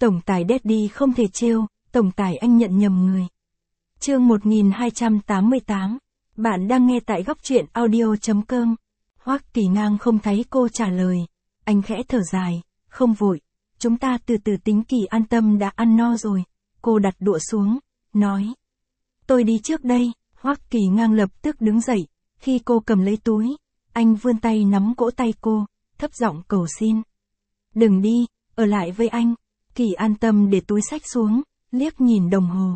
Tổng tài Daddy không thể trêu, tổng tài anh nhận nhầm người. Chương 1288. Bạn đang nghe tại góc truyện audio.com. Hoắc Kỳ Ngang không thấy cô trả lời. Anh khẽ thở dài, không vội. Chúng ta từ từ tính. Kỳ An Tâm đã ăn no rồi. Cô đặt đũa xuống, nói. Tôi đi trước đây. Hoắc Kỳ Ngang lập tức đứng dậy. Khi cô cầm lấy túi, anh vươn tay nắm cổ tay cô, thấp giọng cầu xin. Đừng đi, ở lại với anh. Kỳ An Tâm để túi xách xuống, liếc nhìn đồng hồ.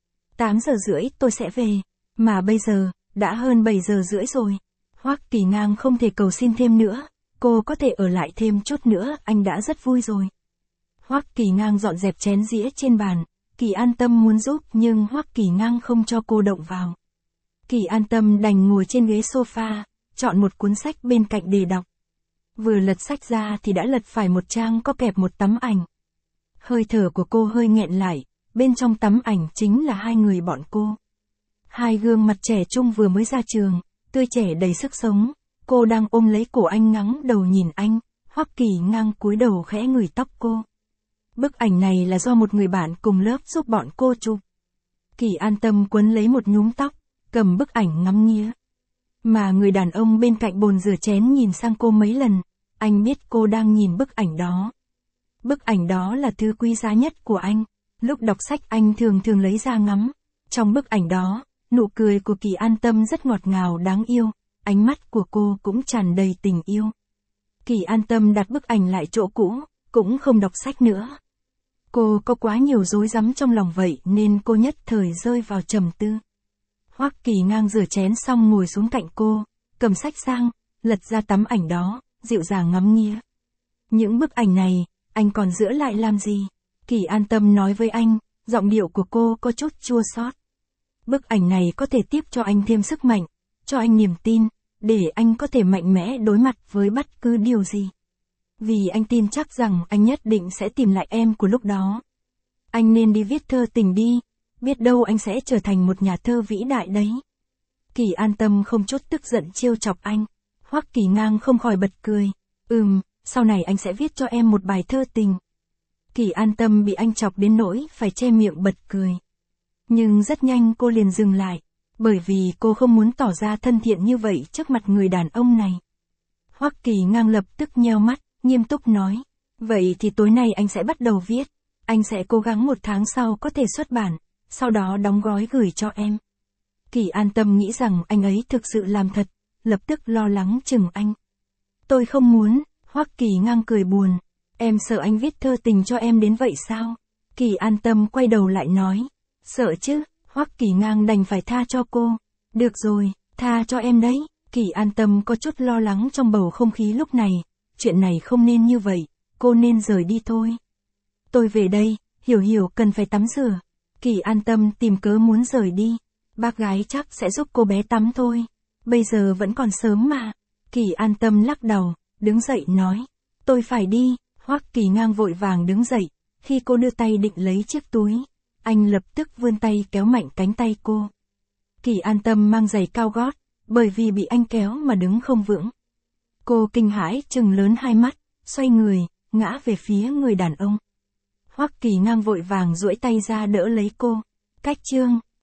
8 giờ rưỡi tôi sẽ về, mà bây giờ, đã hơn 7 giờ rưỡi rồi. Hoắc Kỳ Ngang không thể cầu xin thêm nữa, cô có thể ở lại thêm chút nữa, anh đã rất vui rồi. Hoắc Kỳ Ngang dọn dẹp chén dĩa trên bàn, Kỳ An Tâm muốn giúp nhưng Hoắc Kỳ Ngang không cho cô động vào. Kỳ An Tâm đành ngồi trên ghế sofa, chọn một cuốn sách bên cạnh để đọc. Vừa lật sách ra thì đã lật phải một trang có kẹp một tấm ảnh. Hơi thở của cô hơi nghẹn lại, bên trong tấm ảnh chính là hai người bọn cô. Hai gương mặt trẻ trung vừa mới ra trường, tươi trẻ đầy sức sống, cô đang ôm lấy cổ anh ngắng đầu nhìn anh, Hoắc Kỳ Ngang cúi đầu khẽ ngửi tóc cô. Bức ảnh này là do một người bạn cùng lớp giúp bọn cô chụp. Kỳ An Tâm quấn lấy một nhúm tóc, cầm bức ảnh ngắm nghía. Mà người đàn ông bên cạnh bồn rửa chén nhìn sang cô mấy lần, anh biết cô đang nhìn bức ảnh đó. Bức ảnh đó là thứ quý giá nhất của anh, lúc đọc sách anh thường lấy ra ngắm. Trong bức ảnh đó, nụ cười của Kỳ An Tâm rất ngọt ngào đáng yêu, ánh mắt của cô cũng tràn đầy tình yêu. Kỳ An Tâm đặt bức ảnh lại chỗ cũ, cũng không đọc sách nữa. Cô có quá nhiều rối rắm trong lòng vậy nên cô nhất thời rơi vào trầm tư. Hoắc Kỳ Ngang rửa chén xong ngồi xuống cạnh cô, cầm sách sang, lật ra tấm ảnh đó, dịu dàng ngắm nghía. Những bức ảnh này, anh còn giữ lại làm gì? Kỳ An Tâm nói với anh, giọng điệu của cô có chút chua xót. Bức ảnh này có thể tiếp cho anh thêm sức mạnh, cho anh niềm tin, để anh có thể mạnh mẽ đối mặt với bất cứ điều gì. Vì anh tin chắc rằng anh nhất định sẽ tìm lại em của lúc đó. Anh nên đi viết thơ tình đi, biết đâu anh sẽ trở thành một nhà thơ vĩ đại đấy. Kỳ An Tâm không chút tức giận trêu chọc anh. Hoắc Kỳ Ngang không khỏi bật cười. Sau này anh sẽ viết cho em một bài thơ tình. Kỳ An Tâm bị anh chọc đến nỗi phải che miệng bật cười. Nhưng rất nhanh cô liền dừng lại, bởi vì cô không muốn tỏ ra thân thiện như vậy trước mặt người đàn ông này. Hoắc Kỳ Ngang lập tức nheo mắt, nghiêm túc nói. Vậy thì tối nay anh sẽ bắt đầu viết. Anh sẽ cố gắng 1 tháng sau có thể xuất bản, sau đó đóng gói gửi cho em. Kỳ An Tâm nghĩ rằng anh ấy thực sự làm thật, lập tức lo lắng chừng anh. Tôi không muốn. Hoắc Kỳ Ngang cười buồn. Em sợ anh viết thơ tình cho em đến vậy sao? Kỳ An Tâm quay đầu lại nói. Sợ chứ. Hoắc Kỳ Ngang đành phải tha cho cô. Được rồi, tha cho em đấy. Kỳ An Tâm có chút lo lắng trong bầu không khí lúc này. Chuyện này không nên như vậy, cô nên rời đi thôi. Tôi về đây, Hiểu cần phải tắm rửa. Kỳ An Tâm tìm cớ muốn rời đi. Bác gái chắc sẽ giúp cô bé tắm thôi. Bây giờ vẫn còn sớm mà. Kỳ An Tâm lắc đầu, đứng dậy nói. Tôi phải đi. Hoắc Kỳ Ngang vội vàng đứng dậy. Khi cô đưa tay định lấy chiếc túi, anh lập tức vươn tay kéo mạnh cánh tay cô. Kỳ An Tâm mang giày cao gót, bởi vì bị anh kéo mà đứng không vững. Cô kinh hãi trừng lớn hai mắt, xoay người, ngã về phía người đàn ông. Hoắc Kỳ Ngang vội vàng duỗi tay ra đỡ lấy cô. Cách chương